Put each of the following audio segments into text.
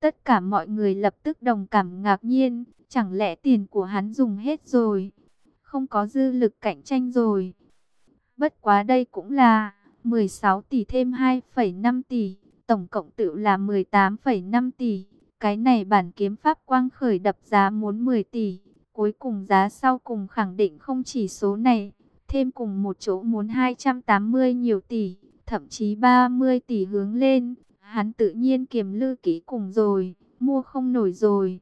Tất cả mọi người lập tức đồng cảm ngạc nhiên, chẳng lẽ tiền của hắn dùng hết rồi, không có dư lực cạnh tranh rồi. Bất quá đây cũng là 16 tỷ thêm 2,5 tỷ, tổng cộng tự là 18,5 tỷ. Cái này bản kiếm pháp quang khởi đập giá muốn 10 tỷ, cuối cùng giá sau cùng khẳng định không chỉ số này, thêm cùng một chỗ muốn 280 nhiều tỷ, thậm chí 30 tỷ hướng lên. Hắn tự nhiên kiềm lư kỹ cùng rồi, mua không nổi rồi.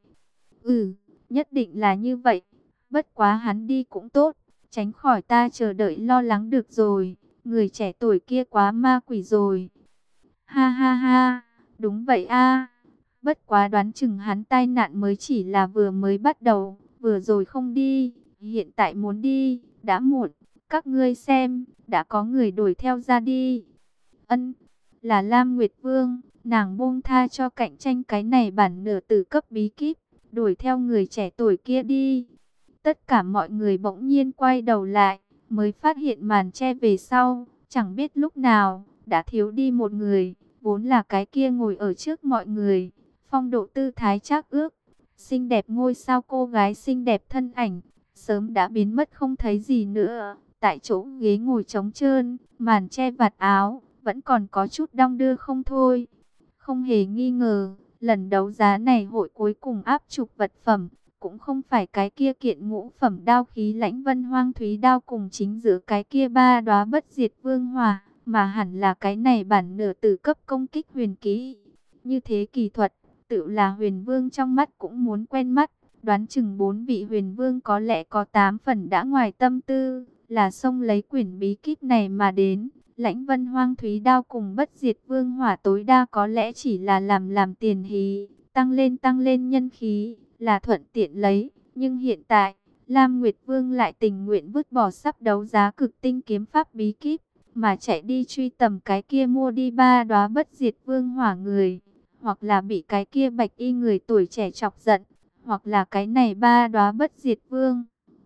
Nhất định là như vậy. Bất quá hắn đi cũng tốt, tránh khỏi ta chờ đợi lo lắng được rồi. Người trẻ tuổi kia quá ma quỷ rồi. Ha ha ha, đúng vậy a. Bất quá đoán chừng hắn tai nạn mới chỉ là vừa mới bắt đầu, vừa rồi không đi, hiện tại muốn đi, đã muộn. Các ngươi xem, đã có người đuổi theo ra đi. Ân, là Lam Nguyệt Vương, nàng buông tha cho cạnh tranh cái này bản nửa tử cấp bí kíp, đuổi theo người trẻ tuổi kia đi. Tất cả mọi người bỗng nhiên quay đầu lại, mới phát hiện màn che về sau, chẳng biết lúc nào, đã thiếu đi một người, vốn là cái kia ngồi ở trước mọi người, phong độ tư thái trác ước, xinh đẹp ngôi sao cô gái xinh đẹp thân ảnh, sớm đã biến mất không thấy gì nữa, tại chỗ ghế ngồi trống trơn, màn che vạt áo, vẫn còn có chút đong đưa không thôi. Không hề nghi ngờ, lần đấu giá này hội cuối cùng áp trục vật phẩm, cũng không phải cái kia kiện ngũ phẩm đao khí lãnh vân hoang thúy đao cùng chính giữa cái kia ba đóa bất diệt vương hỏa, mà hẳn là cái này bản nửa tử cấp công kích huyền kỹ. Như thế kỳ thuật, tự là huyền vương trong mắt cũng muốn quen mắt, đoán chừng 4 vị huyền vương có lẽ có 8 phần đã ngoài tâm tư, là xông lấy quyển bí kíp này mà đến. Lãnh vân hoang thúy đao cùng bất diệt vương hỏa tối đa có lẽ chỉ là làm tiền hí, tăng lên nhân khí, là thuận tiện lấy. Nhưng hiện tại, Lam Nguyệt Vương lại tình nguyện vứt bỏ sắp đấu giá cực tinh kiếm pháp bí kíp, mà chạy đi truy tầm cái kia mua đi ba đóa bất diệt vương hỏa người, hoặc là bị cái kia bạch y người tuổi trẻ chọc giận, hoặc là cái này ba đóa bất diệt vương.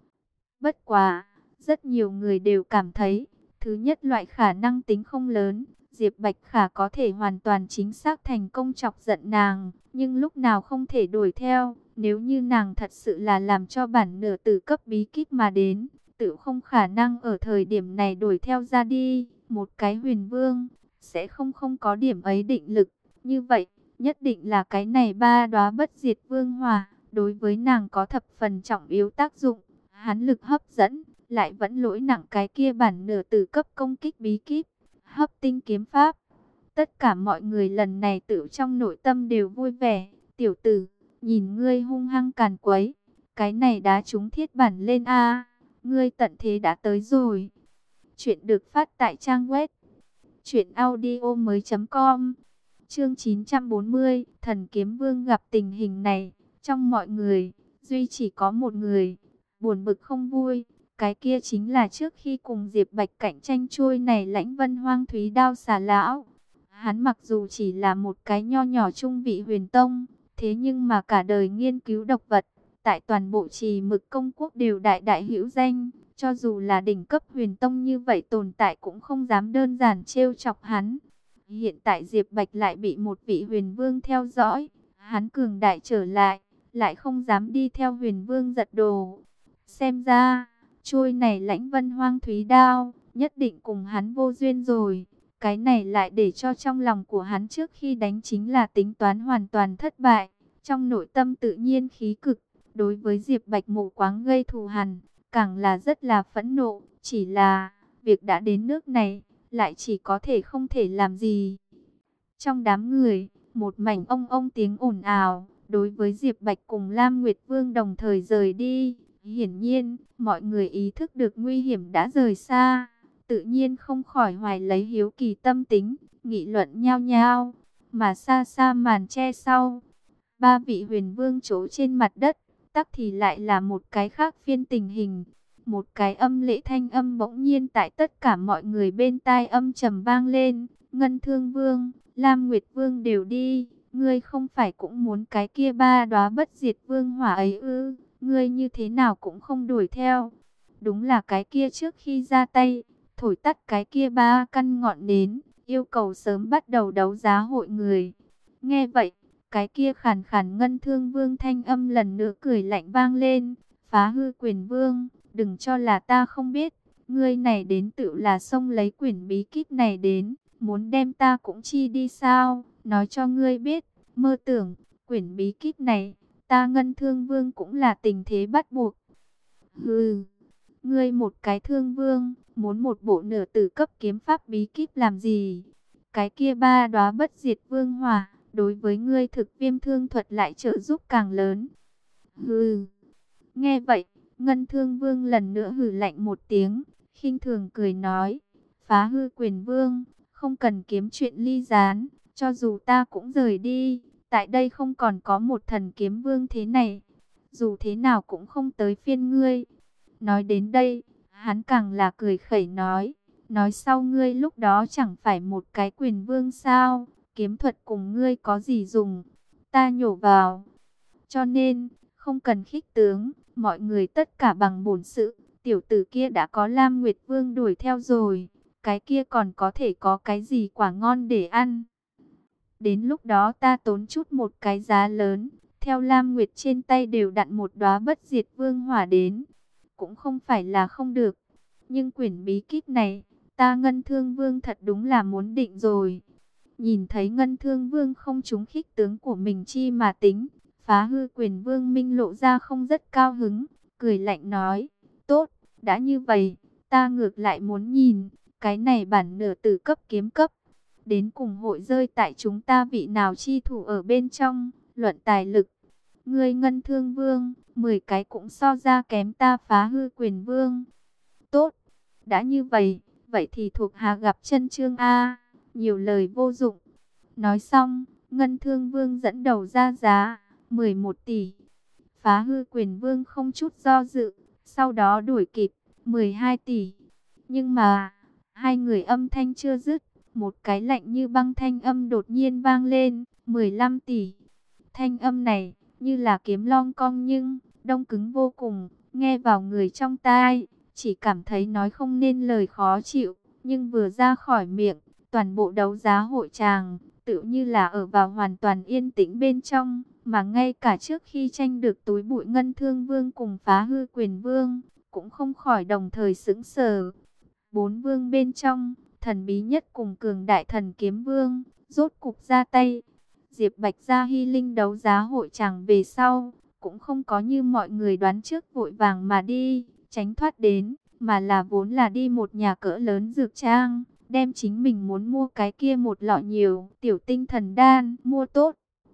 Bất quá, rất nhiều người đều cảm thấy, thứ nhất loại khả năng tính không lớn, Diệp Bạch Khả có thể hoàn toàn chính xác thành công chọc giận nàng, nhưng lúc nào không thể đuổi theo, nếu như nàng thật sự là làm cho bản nửa tử cấp bí kíp mà đến, tự không khả năng ở thời điểm này đuổi theo ra đi, một cái huyền vương, sẽ không có điểm ấy định lực, như vậy, nhất định là cái này ba đóa bất diệt vương hỏa, đối với nàng có thập phần trọng yếu tác dụng, hắn lực hấp dẫn, lại vẫn lỗi nặng cái kia bản nửa tử cấp công kích bí kíp, hấp tinh kiếm pháp. Tất cả mọi người lần này tự trong nội tâm đều vui vẻ, tiểu tử, nhìn ngươi hung hăng càn quấy, cái này đá trúng thiết bản lên a, ngươi tận thế đã tới rồi. Chuyện được phát tại trang web truyệnaudiomoi.com. Chương 940, Thần Kiếm Vương gặp tình hình này, trong mọi người, duy chỉ có một người buồn bực không vui. Cái kia chính là trước khi cùng Diệp Bạch cạnh tranh trôi này lãnh vân hoang thúy đao xà lão. Hắn mặc dù chỉ là một cái nho nhỏ trung vị huyền tông, thế nhưng mà cả đời nghiên cứu độc vật, tại toàn bộ Trì Mực Công Quốc đều đại đại hữu danh. Cho dù là đỉnh cấp huyền tông như vậy tồn tại cũng không dám đơn giản trêu chọc hắn. Hiện tại Diệp Bạch lại bị một vị huyền vương theo dõi, hắn cường đại trở lại, lại không dám đi theo huyền vương giật đồ. Xem ra trôi này lãnh vân hoang thúy đao, nhất định cùng hắn vô duyên rồi. Cái này lại để cho trong lòng của hắn trước khi đánh chính là tính toán hoàn toàn thất bại. Trong nội tâm tự nhiên khí cực, đối với Diệp Bạch mù quáng gây thù hằn, càng là rất là phẫn nộ. Chỉ là, việc đã đến nước này, lại chỉ có thể không thể làm gì. Trong đám người, một mảnh ông tiếng ồn ào, đối với Diệp Bạch cùng Lam Nguyệt Vương đồng thời rời đi. Hiển nhiên, mọi người ý thức được nguy hiểm đã rời xa, tự nhiên không khỏi hoài lấy hiếu kỳ tâm tính, nghị luận nhao nhao, mà xa xa màn che sau. Ba vị huyền vương trố trên mặt đất, tắc thì lại là một cái khác phiên tình hình. Một cái âm lễ thanh âm bỗng nhiên tại tất cả mọi người bên tai âm trầm vang lên. Ngân Thương Vương, Lam Nguyệt Vương đều đi, ngươi không phải cũng muốn cái kia ba đóa bất diệt vương hỏa ấy ư? Ngươi như thế nào cũng không đuổi theo. Đúng là cái kia trước khi ra tay, thổi tắt cái kia ba căn ngọn nến, yêu cầu sớm bắt đầu đấu giá hội người. Nghe vậy, Cái kia khàn khàn Ngân Thương Vương thanh âm lần nữa cười lạnh vang lên. Phá hư quyền vương, đừng cho là ta không biết. Ngươi này đến tự là xông lấy quyển bí kíp này đến. Muốn đem ta cũng chi đi sao? Nói cho ngươi biết, mơ tưởng, quyển bí kíp này, ta Ngân Thương Vương cũng là tình thế bắt buộc. Hừ, ngươi một cái thương vương, muốn một bộ nửa tử cấp kiếm pháp bí kíp làm gì? Cái kia ba đóa bất diệt vương hỏa, đối với ngươi thực viêm thương thuật lại trợ giúp càng lớn. Hừ, nghe vậy, Ngân Thương Vương lần nữa hừ lạnh một tiếng, khinh thường cười nói, phá hư quyền vương, không cần kiếm chuyện ly gián, cho dù ta cũng rời đi, tại đây không còn có một thần kiếm vương thế này, dù thế nào cũng không tới phiên ngươi. Nói đến đây, hắn càng là cười khẩy nói sau ngươi lúc đó chẳng phải một cái quyền vương sao, kiếm thuật cùng ngươi có gì dùng, ta nhổ vào. Cho nên, không cần khích tướng, mọi người tất cả bằng bổn sự, tiểu tử kia đã có Lam Nguyệt Vương đuổi theo rồi, cái kia còn có thể có cái gì quả ngon để ăn. Đến lúc đó ta tốn chút một cái giá lớn, theo Lam Nguyệt trên tay đều đặn một đóa bất diệt vương hỏa đến, cũng không phải là không được. Nhưng quyển bí kíp này, ta Ngân Thương Vương thật đúng là muốn định rồi. Nhìn thấy Ngân Thương Vương không trúng khích tướng của mình chi mà tính, phá hư quyền vương minh lộ ra không rất cao hứng, cười lạnh nói, tốt, đã như vậy, ta ngược lại muốn nhìn, cái này bản nửa tử cấp kiếm cấp, đến cùng hội rơi tại chúng ta vị nào chi thủ ở bên trong, luận tài lực. Ngươi Ngân Thương Vương, 10 cái cũng so ra kém ta phá hư quyền vương. Tốt, đã như vậy, vậy thì thuộc hạ gặp chân chương A, nhiều lời vô dụng. Nói xong, Ngân Thương Vương dẫn đầu ra giá, 11 tỷ. Phá hư quyền vương không chút do dự, sau đó đuổi kịp, 12 tỷ. Nhưng mà, hai người âm thanh chưa dứt, một cái lạnh như băng thanh âm đột nhiên vang lên, 15 tỷ. Thanh âm này, như là kiếm long cong nhưng, đông cứng vô cùng, nghe vào người trong tai, chỉ cảm thấy nói không nên lời khó chịu, nhưng vừa ra khỏi miệng, toàn bộ đấu giá hội tràng, tự như là ở vào hoàn toàn yên tĩnh bên trong, mà ngay cả trước khi tranh được túi bụi Ngân Thương Vương cùng phá hư quyền vương, cũng không khỏi đồng thời sững sờ. Bốn vương bên trong, thần bí nhất cùng cường đại thần kiếm vương, rốt cục ra tay. Diệp Bạch ra Hy Linh đấu giá hội chẳng về sau, cũng không có như mọi người đoán trước vội vàng mà đi, tránh thoát đến, mà là vốn là đi một nhà cỡ lớn dược trang, đem chính mình muốn mua cái kia một lọ nhiều tiểu tinh thần đan mua tốt.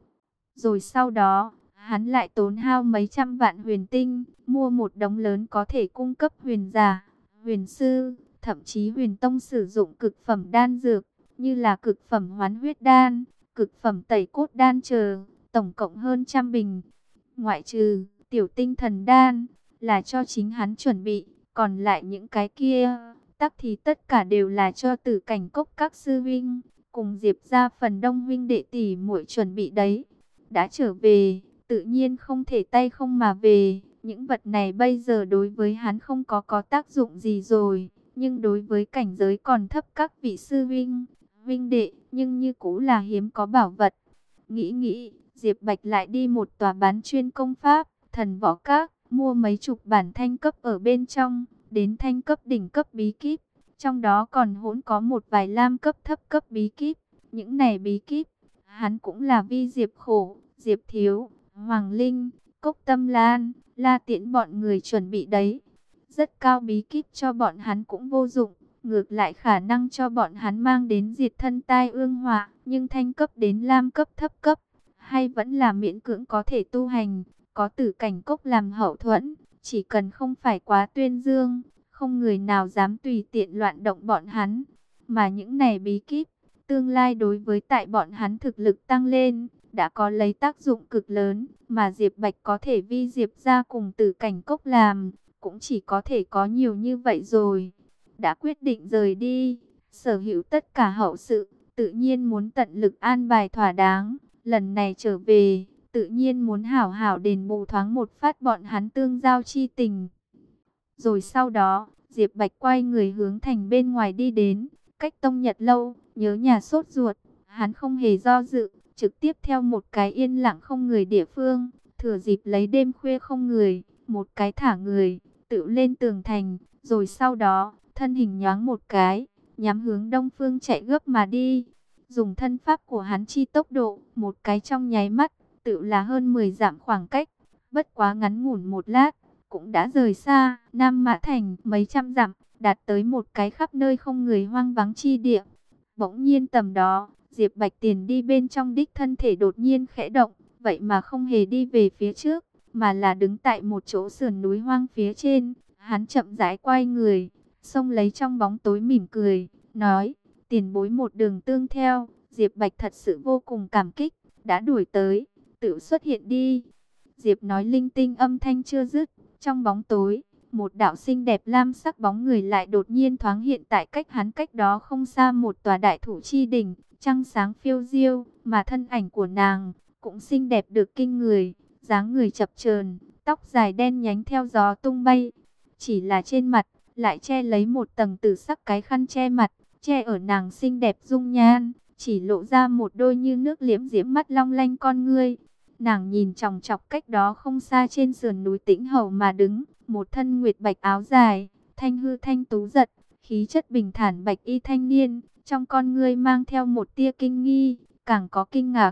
Rồi sau đó, hắn lại tốn hao mấy trăm vạn huyền tinh, mua một đống lớn có thể cung cấp huyền giả, huyền sư, thậm chí huyền tông sử dụng cực phẩm đan dược, như là cực phẩm hoán huyết đan, cực phẩm tẩy cốt đan chờ, tổng cộng hơn trăm bình. Ngoại trừ tiểu tinh thần đan, là cho chính hắn chuẩn bị, còn lại những cái kia, tắc thì tất cả đều là cho Tử Cảnh Cốc các sư huynh, cùng Diệp ra phần đông huynh đệ tỷ muội chuẩn bị đấy. Đã trở về, tự nhiên không thể tay không mà về. Những vật này bây giờ đối với hắn không có tác dụng gì rồi. Nhưng đối với cảnh giới còn thấp các vị sư huynh đệ, nhưng như cũ là hiếm có bảo vật. Nghĩ, Diệp Bạch lại đi một tòa bán chuyên công pháp, thần võ các, mua mấy chục bản thanh cấp ở bên trong, đến thanh cấp đỉnh cấp bí kíp. Trong đó còn hỗn có một vài lam cấp thấp cấp bí kíp. Những này bí kíp, hắn cũng là vi Diệp Khổ, Diệp Thiếu, Hoàng Linh, Cốc Tâm Lan, La Tiễn bọn người chuẩn bị đấy. Rất cao bí kíp cho bọn hắn cũng vô dụng, ngược lại khả năng cho bọn hắn mang đến diệt thân tai ương họa, nhưng thanh cấp đến lam cấp thấp cấp, hay vẫn là miễn cưỡng có thể tu hành, có Tử Cảnh Cốc làm hậu thuẫn, chỉ cần không phải quá tuyên dương, không người nào dám tùy tiện loạn động bọn hắn. Mà những này bí kíp, tương lai đối với tại bọn hắn thực lực tăng lên, đã có lấy tác dụng cực lớn, mà Diệp Bạch có thể vi Diệp ra cùng Tử Cảnh Cốc làm, cũng chỉ có thể có nhiều như vậy rồi. Đã quyết định rời đi, sở hữu tất cả hậu sự, tự nhiên muốn tận lực an bài thỏa đáng. Lần này trở về, tự nhiên muốn hảo hảo đền bù thoáng một phát bọn hắn tương giao chi tình. Rồi sau đó, Diệp Bạch quay người hướng thành bên ngoài đi đến, cách Tông Nhật lâu, nhớ nhà sốt ruột, hắn không hề do dự, trực tiếp theo một cái yên lặng không người địa phương, thừa dịp lấy đêm khuya không người, một cái thả người, tự lên tường thành, rồi sau đó, thân hình nhoáng một cái, nhắm hướng đông phương chạy gấp mà đi. Dùng thân pháp của hắn chi tốc độ, một cái trong nháy mắt, tự là hơn 10 dặm khoảng cách, bất quá ngắn ngủn một lát, cũng đã rời xa Nam Mã Thành mấy trăm dặm, đạt tới một cái khắp nơi không người hoang vắng chi địa. Bỗng nhiên tầm đó, Diệp Bạch Tiền đi bên trong đích thân thể đột nhiên khẽ động, vậy mà không hề đi về phía trước, mà là đứng tại một chỗ sườn núi hoang phía trên. Hắn chậm rãi quay người, xông lấy trong bóng tối mỉm cười, nói, tiền bối một đường tương theo, Diệp Bạch thật sự vô cùng cảm kích, đã đuổi tới, tự xuất hiện đi. Diệp nói linh tinh âm thanh chưa dứt, trong bóng tối, một đạo xinh đẹp lam sắc bóng người lại đột nhiên thoáng hiện tại cách hắn cách đó không xa một tòa đại thủ chi đỉnh, trăng sáng phiêu diêu, mà thân ảnh của nàng cũng xinh đẹp được kinh người, dáng người chập chờn, tóc dài đen nhánh theo gió tung bay, chỉ là trên mặt lại che lấy một tầng tử sắc cái khăn che mặt, che ở nàng xinh đẹp dung nhan, chỉ lộ ra một đôi như nước liễm diễm mắt long lanh con ngươi. Nàng nhìn chòng chọc cách đó không xa trên sườn núi Tĩnh Hầu mà đứng, một thân nguyệt bạch áo dài, thanh hư thanh tú giật, khí chất bình thản bạch y thanh niên, trong con ngươi mang theo một tia kinh nghi, càng có kinh ngạc.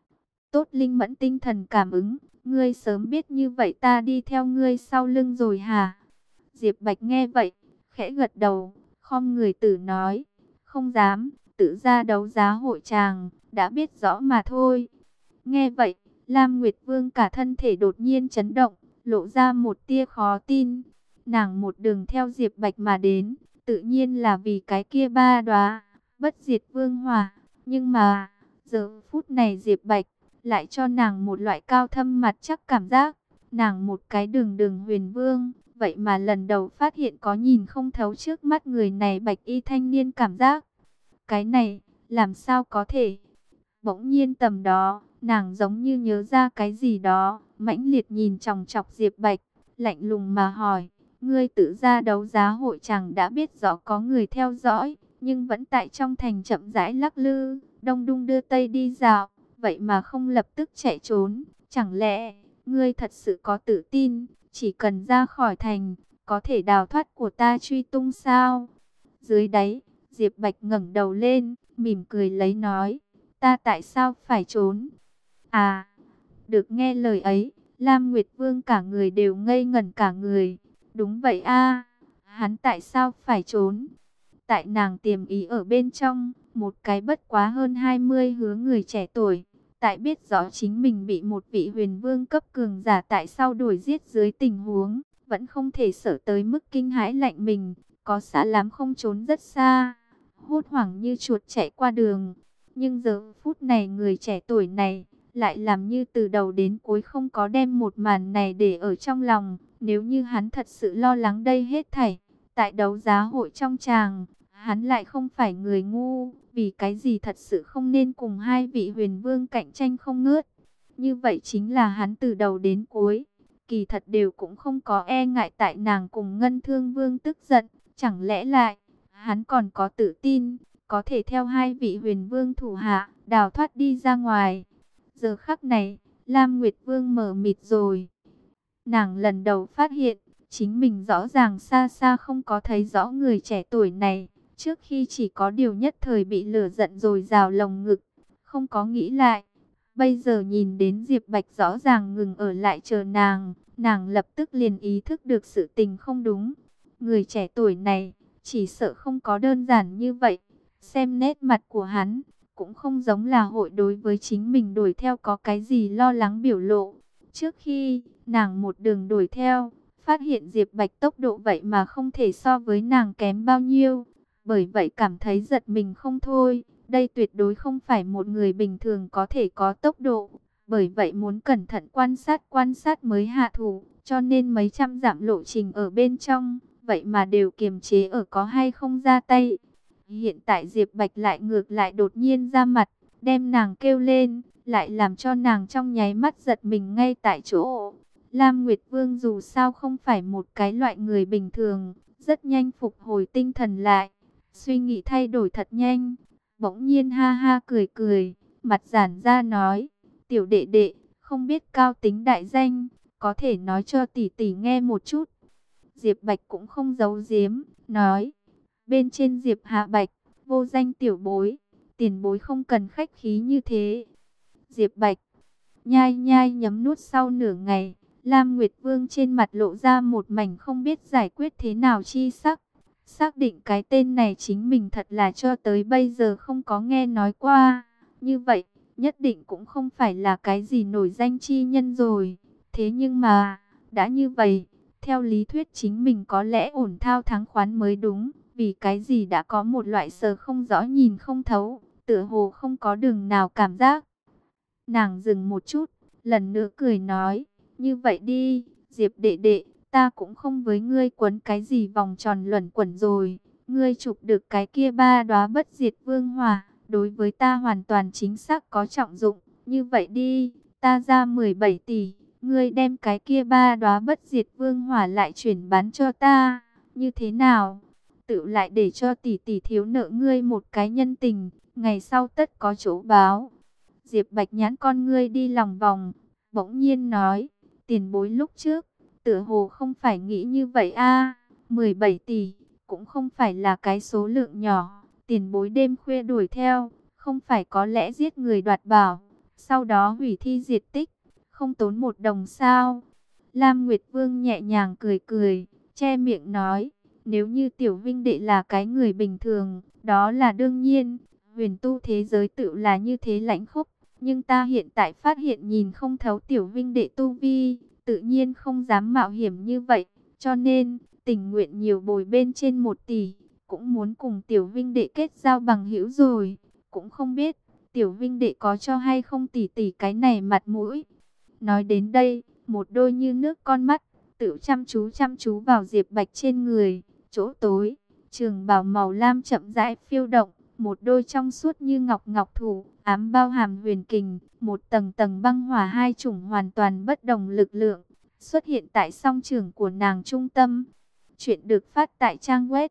Tốt linh mẫn tinh thần cảm ứng, ngươi sớm biết như vậy ta đi theo ngươi sau lưng rồi hả? Diệp Bạch nghe vậy, khẽ gật đầu, khom người tử nói, không dám, tự ra đấu giá hội tràng, đã biết rõ mà thôi. Nghe vậy, Lam Nguyệt Vương cả thân thể đột nhiên chấn động, lộ ra một tia khó tin. Nàng một đường theo Diệp Bạch mà đến, tự nhiên là vì cái kia ba đóa bất diệt vương hỏa. Nhưng mà, giờ phút này Diệp Bạch lại cho nàng một loại cao thâm mặt chắc cảm giác. Nàng một cái đường đường huyền vương, vậy mà lần đầu phát hiện có nhìn không thấu trước mắt người này bạch y thanh niên cảm giác. Cái này, làm sao có thể? Bỗng nhiên tầm đó, nàng giống như nhớ ra cái gì đó, mãnh liệt nhìn chòng chọc Diệp Bạch, lạnh lùng mà hỏi, ngươi tự ra đấu giá hội chẳng đã biết rõ có người theo dõi, nhưng vẫn tại trong thành chậm rãi lắc lư, đông đung đưa tây đi dạo, vậy mà không lập tức chạy trốn, chẳng lẽ ngươi thật sự có tự tin, chỉ cần ra khỏi thành, có thể đào thoát của ta truy tung sao? Dưới đáy, Diệp Bạch ngẩng đầu lên, mỉm cười lấy nói, ta tại sao phải trốn? À, được nghe lời ấy, Lam Nguyệt Vương cả người đều ngây ngẩn cả người. Đúng vậy a, hắn tại sao phải trốn? Tại nàng tiềm ý ở bên trong, một cái bất quá hơn 20 hứa người trẻ tuổi, tại biết rõ chính mình bị một vị huyền vương cấp cường giả tại sao đuổi giết dưới tình huống, vẫn không thể sợ tới mức kinh hãi lạnh mình, có xã lắm không trốn rất xa, hốt hoảng như chuột chạy qua đường. Nhưng giờ phút này người trẻ tuổi này lại làm như từ đầu đến cuối không có đem một màn này để ở trong lòng. Nếu như hắn thật sự lo lắng đây hết thảy, tại đấu giá hội trong tràng, hắn lại không phải người ngu, vì cái gì thật sự không nên cùng hai vị huyền vương cạnh tranh không ngớt. Như vậy chính là hắn từ đầu đến cuối, kỳ thật đều cũng không có e ngại tại nàng cùng Ngân Thương Vương tức giận, chẳng lẽ lại, hắn còn có tự tin, có thể theo hai vị huyền vương thủ hạ, đào thoát đi ra ngoài. Giờ khắc này, Lam Nguyệt Vương mờ mịt rồi. Nàng lần đầu phát hiện, chính mình rõ ràng xa xa không có thấy rõ người trẻ tuổi này. Trước khi chỉ có điều nhất thời bị lửa giận rồi rào lồng ngực, không có nghĩ lại. Bây giờ nhìn đến Diệp Bạch rõ ràng ngừng ở lại chờ nàng, nàng lập tức liền ý thức được sự tình không đúng. Người trẻ tuổi này, chỉ sợ không có đơn giản như vậy. Xem nét mặt của hắn, cũng không giống là hội đối với chính mình đuổi theo có cái gì lo lắng biểu lộ. Trước khi nàng một đường đuổi theo, phát hiện Diệp Bạch tốc độ vậy mà không thể so với nàng kém bao nhiêu. Bởi vậy cảm thấy giật mình không thôi. Đây tuyệt đối không phải một người bình thường có thể có tốc độ. Bởi vậy muốn cẩn thận quan sát mới hạ thủ. Cho nên mấy trăm dặm lộ trình ở bên trong, vậy mà đều kiềm chế ở có hay không ra tay. Hiện tại Diệp Bạch lại ngược lại đột nhiên ra mặt, đem nàng kêu lên, lại làm cho nàng trong nháy mắt giật mình ngay tại chỗ. Lam Nguyệt Vương dù sao không phải một cái loại người bình thường, rất nhanh phục hồi tinh thần lại, suy nghĩ thay đổi thật nhanh, bỗng nhiên ha ha cười cười, mặt giãn ra nói, tiểu đệ đệ, không biết cao tính đại danh, có thể nói cho tỷ tỷ nghe một chút. Diệp Bạch cũng không giấu giếm, nói, bên trên Diệp Hạ Bạch, vô danh tiểu bối, tiền bối không cần khách khí như thế. Diệp Bạch nhai nhai nhấm nuốt sau nửa ngày, Lam Nguyệt Vương trên mặt lộ ra một mảnh không biết giải quyết thế nào chi sắc. Xác định cái tên này chính mình thật là cho tới bây giờ không có nghe nói qua. Như vậy, nhất định cũng không phải là cái gì nổi danh chi nhân rồi. Thế nhưng mà, đã như vậy, theo lý thuyết chính mình có lẽ ổn thao thắng khoán mới đúng. Vì cái gì đã có một loại sờ không rõ nhìn không thấu, tựa hồ không có đường nào cảm giác. Nàng dừng một chút, lần nữa cười nói, như vậy đi, Diệp đệ đệ, ta cũng không với ngươi quấn cái gì vòng tròn luẩn quẩn rồi. Ngươi chụp được cái kia 3 đóa bất diệt vương hỏa, đối với ta hoàn toàn chính xác có trọng dụng. Như vậy đi, ta ra 17 tỷ, ngươi đem cái kia 3 đóa bất diệt vương hỏa lại chuyển bán cho ta, như thế nào? Tự lại để cho tỷ tỷ thiếu nợ ngươi một cái nhân tình, ngày sau tất có chỗ báo. Diệp Bạch nhãn con ngươi đi lòng vòng, bỗng nhiên nói, tiền bối lúc trước, tựa hồ không phải nghĩ như vậy a, 17 tỷ, cũng không phải là cái số lượng nhỏ, tiền bối đêm khuya đuổi theo, không phải có lẽ giết người đoạt bảo, sau đó hủy thi diệt tích, không tốn một đồng sao. Lam Nguyệt Vương nhẹ nhàng cười cười, che miệng nói, nếu như tiểu vinh đệ là cái người bình thường, đó là đương nhiên, huyền tu thế giới tự là như thế lãnh khốc. Nhưng ta hiện tại phát hiện nhìn không thấu tiểu vinh đệ tu vi, tự nhiên không dám mạo hiểm như vậy. Cho nên, tình nguyện nhiều bồi bên trên 1 tỷ, cũng muốn cùng tiểu vinh đệ kết giao bằng hữu rồi. Cũng không biết, tiểu vinh đệ có cho hay không tỷ tỷ cái này mặt mũi. Nói đến đây, một đôi như nước con mắt, tự chăm chú vào Diệp Bạch trên người. Chỗ tối, trường bào màu lam chậm rãi phiêu động. Một đôi trong suốt như ngọc thủ, ám bao hàm huyền kình, một tầng tầng băng hỏa, hai chủng hoàn toàn bất đồng lực lượng, xuất hiện tại song trường của nàng trung tâm. Chuyện được phát tại trang web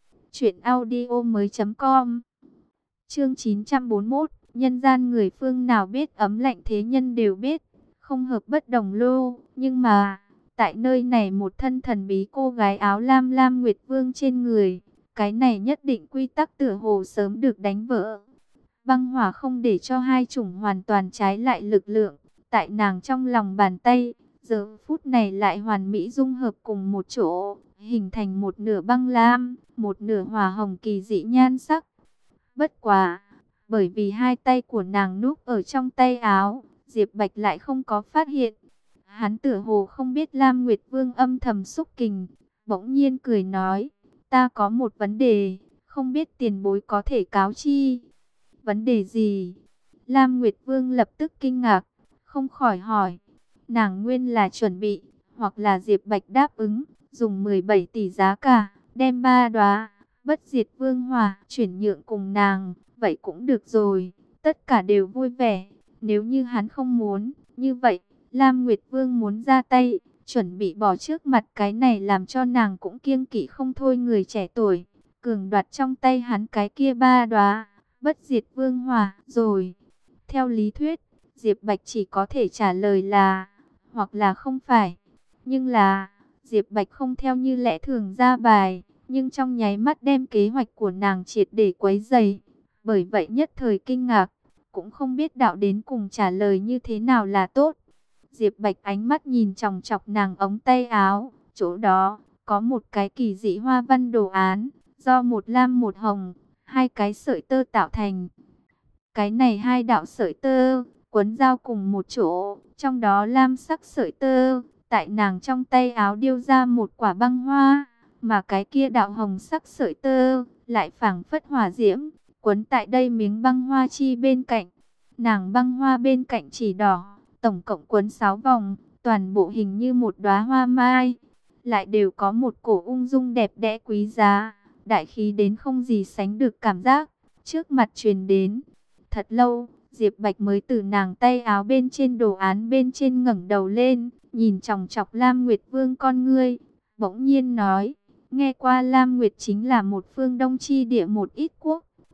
truyệnaudiomoi.com. Chương 941, nhân gian người phương nào biết ấm lạnh thế nhân đều biết, không hợp bất đồng lô, nhưng mà, tại nơi này một thân thần bí cô gái áo lam Lam Nguyệt Vương trên người. Cái này nhất định quy tắc tựa hồ sớm được đánh vỡ. Băng hỏa không để cho hai chủng hoàn toàn trái lại lực lượng. Tại nàng trong lòng bàn tay, giờ phút này lại hoàn mỹ dung hợp cùng một chỗ. Hình thành một nửa băng lam, một nửa hỏa hồng kỳ dị nhan sắc. Bất quá, bởi vì hai tay của nàng núp ở trong tay áo, Diệp Bạch lại không có phát hiện. Hắn tựa hồ không biết Lam Nguyệt Vương âm thầm xúc kình, bỗng nhiên cười nói. Ta có một vấn đề, không biết tiền bối có thể cáo chi. Vấn đề gì? Lam Nguyệt Vương lập tức kinh ngạc, không khỏi hỏi. Nàng nguyên là chuẩn bị, hoặc là Diệp Bạch đáp ứng, dùng 17 tỷ giá cả, đem 3 đóa bất diệt vương hỏa chuyển nhượng cùng nàng, vậy cũng được rồi, tất cả đều vui vẻ. Nếu như hắn không muốn, như vậy, Lam Nguyệt Vương muốn ra tay, chuẩn bị bỏ trước mặt cái này làm cho nàng cũng kiêng kỵ không thôi người trẻ tuổi, cường đoạt trong tay hắn cái kia 3 đóa bất diệt vương hỏa rồi. Theo lý thuyết, Diệp Bạch chỉ có thể trả lời là hoặc là không phải. Nhưng là Diệp Bạch không theo như lẽ thường ra bài, nhưng trong nháy mắt đem kế hoạch của nàng triệt để quấy rầy. Bởi vậy nhất thời kinh ngạc, cũng không biết đạo đến cùng trả lời như thế nào là tốt. Diệp Bạch ánh mắt nhìn chòng chọc nàng ống tay áo, chỗ đó có một cái kỳ dị hoa văn đồ án, do một lam một hồng, hai cái sợi tơ tạo thành. Cái này hai đạo sợi tơ quấn giao cùng một chỗ, trong đó lam sắc sợi tơ, tại nàng trong tay áo điêu ra một quả băng hoa, mà cái kia đạo hồng sắc sợi tơ lại phảng phất hỏa diễm, quấn tại đây miếng băng hoa chi bên cạnh. Nàng băng hoa bên cạnh chỉ đỏ, tổng cộng quấn 6 vòng, toàn bộ hình như một đóa hoa mai, lại đều có một cổ ung dung đẹp đẽ quý giá, đại khí đến không gì sánh được cảm giác. Trước mặt truyền đến, thật lâu, Diệp Bạch mới từ nàng tay áo bên trên đồ án bên trên ngẩng đầu lên, nhìn chòng chọc Lam Nguyệt Vương con ngươi, bỗng nhiên nói, nghe qua Lam Nguyệt chính là một phương đông chi địa một ít quốc,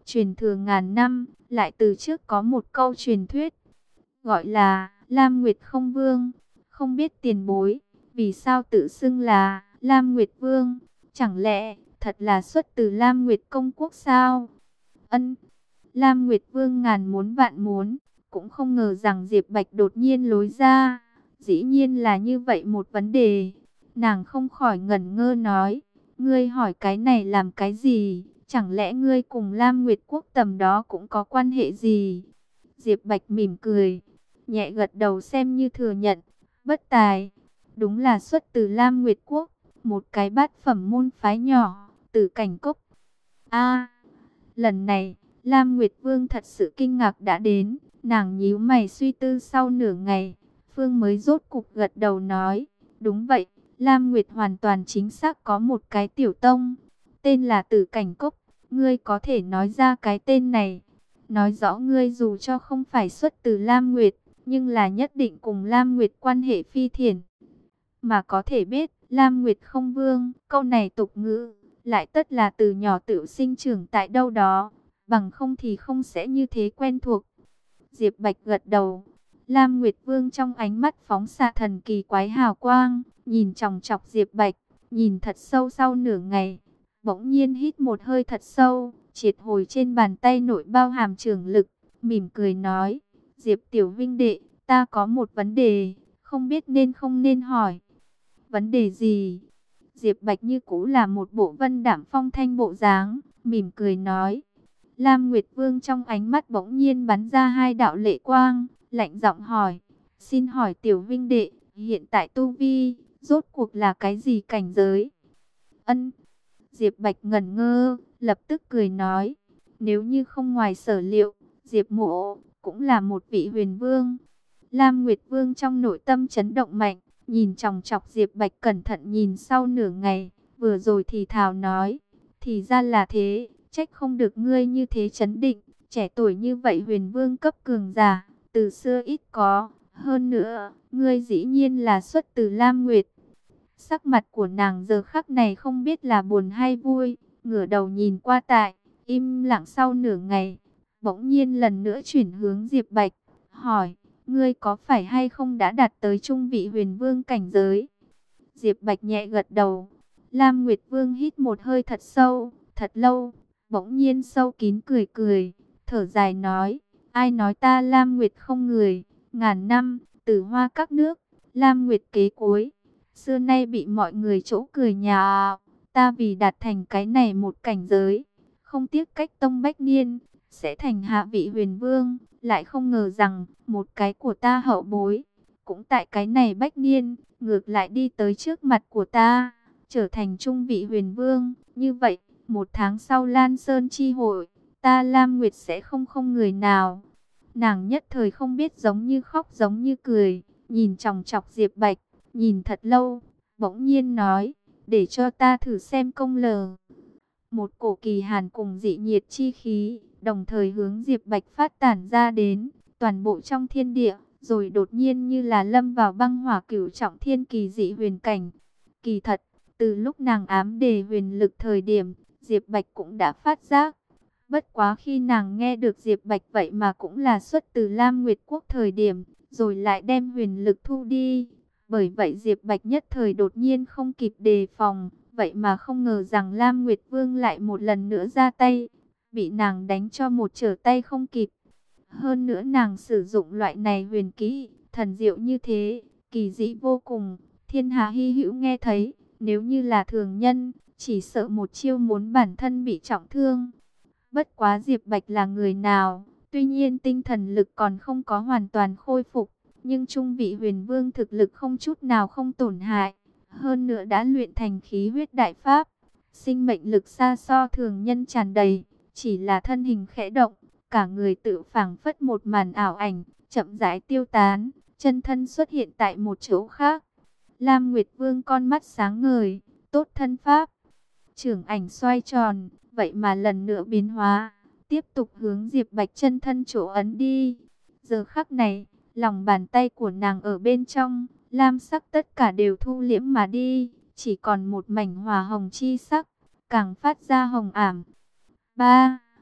truyền thừa ngàn năm, lại từ trước có một câu truyền thuyết, gọi là Lam Nguyệt không vương. Không biết tiền bối, vì sao tự xưng là Lam Nguyệt Vương? Chẳng lẽ thật là xuất từ Lam Nguyệt Công Quốc sao? Ân, Lam Nguyệt Vương ngàn muốn vạn muốn, cũng không ngờ rằng Diệp Bạch đột nhiên lối ra. Dĩ nhiên là như vậy một vấn đề. Nàng không khỏi ngẩn ngơ nói, ngươi hỏi cái này làm cái gì? Chẳng lẽ ngươi cùng Lam Nguyệt Quốc tầm đó cũng có quan hệ gì? Diệp Bạch mỉm cười, nhẹ gật đầu xem như thừa nhận. Bất tài, đúng là xuất từ Lam Nguyệt Quốc, một cái bát phẩm môn phái nhỏ, Tử Cảnh Cốc. A, lần này, Lam Nguyệt Vương thật sự kinh ngạc đã đến, nàng nhíu mày suy tư sau nửa ngày, Phương mới rốt cục gật đầu nói, đúng vậy, Lam Nguyệt hoàn toàn chính xác có một cái tiểu tông, tên là Tử Cảnh Cốc, ngươi có thể nói ra cái tên này, nói rõ ngươi dù cho không phải xuất từ Lam Nguyệt, nhưng là nhất định cùng Lam Nguyệt quan hệ phi thiện. Mà có thể biết, Lam Nguyệt không vương, câu này tục ngữ, lại tất là từ nhỏ tự sinh trưởng tại đâu đó, bằng không thì không sẽ như thế quen thuộc. Diệp Bạch gật đầu, Lam Nguyệt Vương trong ánh mắt phóng xạ thần kỳ quái hào quang, nhìn chòng chọc Diệp Bạch, nhìn thật sâu sau nửa ngày, bỗng nhiên hít một hơi thật sâu, triệt hồi trên bàn tay nội bao hàm trường lực, mỉm cười nói, Diệp Tiểu Vinh đệ, ta có một vấn đề, không biết nên không nên hỏi. Vấn đề gì? Diệp Bạch như cũ là một bộ vân đảm phong thanh bộ dáng, mỉm cười nói. Lam Nguyệt Vương trong ánh mắt bỗng nhiên bắn ra hai đạo lệ quang, lạnh giọng hỏi. Xin hỏi Tiểu Vinh đệ, hiện tại tu vi, rốt cuộc là cái gì cảnh giới? Ân. Diệp Bạch ngẩn ngơ, lập tức cười nói. Nếu như không ngoài sở liệu, Diệp Mộ cũng là một vị huyền vương. Lam Nguyệt Vương trong nội tâm chấn động mạnh, nhìn chòng chọc Diệp Bạch cẩn thận nhìn sau nửa ngày, vừa rồi thì thào nói, thì ra là thế, trách không được ngươi như thế chấn định, trẻ tuổi như vậy huyền vương cấp cường giả, từ xưa ít có, hơn nữa, ngươi dĩ nhiên là xuất từ Lam Nguyệt. Sắc mặt của nàng giờ khắc này không biết là buồn hay vui, ngửa đầu nhìn qua tại, im lặng sau nửa ngày, bỗng nhiên lần nữa chuyển hướng Diệp Bạch, hỏi, ngươi có phải hay không đã đạt tới trung vị huyền vương cảnh giới? Diệp Bạch nhẹ gật đầu. Lam Nguyệt Vương hít một hơi thật sâu, thật lâu, bỗng nhiên sâu kín cười cười, thở dài nói, ai nói ta Lam Nguyệt không người, ngàn năm, tử hoa các nước, Lam Nguyệt kế cuối, xưa nay bị mọi người chỗ cười nhạo, ta vì đạt thành cái này một cảnh giới, không tiếc cách tông bách niên, sẽ thành hạ vị huyền vương, lại không ngờ rằng, một cái của ta hậu bối, cũng tại cái này bách niên, ngược lại đi tới trước mặt của ta, trở thành trung vị huyền vương. Như vậy, một tháng sau Lan Sơn chi hội, ta Lam Nguyệt sẽ không người nào. Nàng nhất thời không biết giống như khóc giống như cười, nhìn chòng chọc Diệp Bạch, nhìn thật lâu, bỗng nhiên nói, để cho ta thử xem công lờ. Một cổ kỳ hàn cùng dị nhiệt chi khí, đồng thời hướng Diệp Bạch phát tản ra đến, toàn bộ trong thiên địa, rồi đột nhiên như là lâm vào băng hỏa cửu trọng thiên kỳ dị huyền cảnh. Kỳ thật, từ lúc nàng ám đề huyền lực thời điểm, Diệp Bạch cũng đã phát giác. Bất quá khi nàng nghe được Diệp Bạch vậy mà cũng là xuất từ Lam Nguyệt Quốc thời điểm, rồi lại đem huyền lực thu đi. Bởi vậy Diệp Bạch nhất thời đột nhiên không kịp đề phòng, vậy mà không ngờ rằng Lam Nguyệt Vương lại một lần nữa ra tay, bị nàng đánh cho một trở tay không kịp. Hơn nữa nàng sử dụng loại này huyền kỹ, thần diệu như thế, kỳ dị vô cùng, thiên hạ hy hữu nghe thấy, nếu như là thường nhân, chỉ sợ một chiêu muốn bản thân bị trọng thương. Bất quá Diệp Bạch là người nào, tuy nhiên tinh thần lực còn không có hoàn toàn khôi phục, nhưng trung vị huyền vương thực lực không chút nào không tổn hại, hơn nữa đã luyện thành khí huyết đại pháp, sinh mệnh lực xa so thường nhân tràn đầy, chỉ là thân hình khẽ động, cả người tự phảng phất một màn ảo ảnh, chậm rãi tiêu tán, chân thân xuất hiện tại một chỗ khác. Lam Nguyệt Vương con mắt sáng ngời, tốt thân pháp, trưởng ảnh xoay tròn, vậy mà lần nữa biến hóa, tiếp tục hướng Diệp Bạch chân thân chỗ ấn đi. Giờ khắc này, lòng bàn tay của nàng ở bên trong, lam sắc tất cả đều thu liễm mà đi, chỉ còn một mảnh hòa hồng chi sắc, càng phát ra hồng ảm. 3.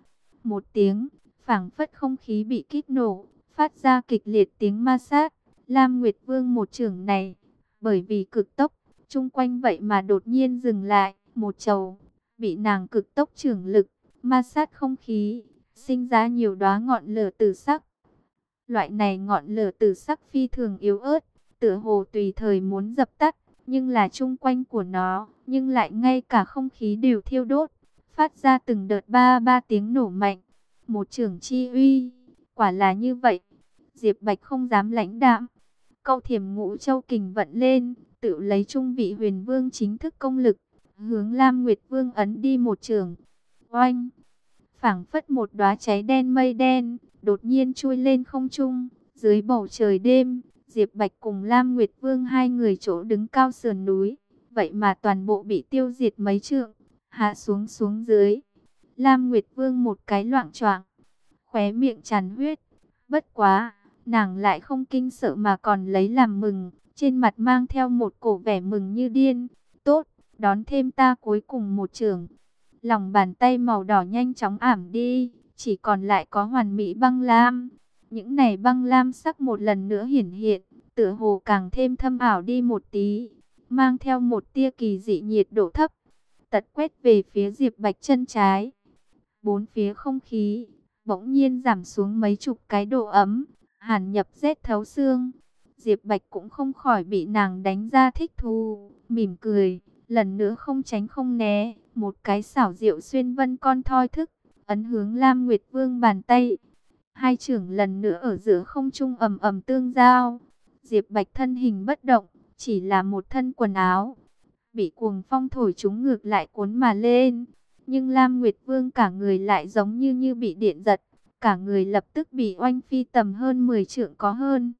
một tiếng, phảng phất không khí bị kích nổ, phát ra kịch liệt tiếng ma sát. Lam Nguyệt Vương một chưởng này, bởi vì cực tốc, chung quanh vậy mà đột nhiên dừng lại, một chầu, bị nàng cực tốc chưởng lực, ma sát không khí, sinh ra nhiều đóa ngọn lửa tử sắc. Loại này ngọn lửa tử sắc phi thường yếu ớt, tựa hồ tùy thời muốn dập tắt, nhưng là chung quanh của nó, nhưng lại ngay cả không khí đều thiêu đốt, phát ra từng đợt ba ba tiếng nổ mạnh. Một chưởng chi uy, quả là như vậy. Diệp Bạch không dám lãnh đạm, câu Thiểm Ngũ Châu kình vận lên, tự lấy trung vị Huyền Vương chính thức công lực, hướng Lam Nguyệt Vương ấn đi một chưởng. Oanh! Phảng phất một đóa cháy đen mây đen, đột nhiên chui lên không trung, dưới bầu trời đêm, Diệp Bạch cùng Lam Nguyệt Vương hai người chỗ đứng cao sườn núi, vậy mà toàn bộ bị tiêu diệt mấy trượng, hạ xuống xuống dưới. Lam Nguyệt Vương một cái loạng choạng, khóe miệng tràn huyết, bất quá, nàng lại không kinh sợ mà còn lấy làm mừng, trên mặt mang theo một cổ vẻ mừng như điên. Tốt, đón thêm ta cuối cùng một chưởng. Lòng bàn tay màu đỏ nhanh chóng ảm đi, chỉ còn lại có hoàn mỹ băng lam. Những này băng lam sắc một lần nữa hiển hiện, tựa hồ càng thêm thâm ảo đi một tí, mang theo một tia kỳ dị nhiệt độ thấp. Tật quét về phía Diệp Bạch chân trái. Bốn phía không khí bỗng nhiên giảm xuống mấy chục cái độ ấm, hàn nhập rét thấu xương. Diệp Bạch cũng không khỏi bị nàng đánh ra thích thú, mỉm cười, lần nữa không tránh không né, một cái xảo diệu xuyên vân con thoi thức, ấn hướng Lam Nguyệt Vương bàn tay. Hai chưởng lần nữa ở giữa không trung ầm ầm tương giao. Diệp Bạch thân hình bất động, chỉ là một thân quần áo, bị cuồng phong thổi chúng ngược lại cuốn mà lên. Nhưng Lam Nguyệt Vương cả người lại giống như bị điện giật, cả người lập tức bị oanh phi tầm hơn 10 trượng có hơn.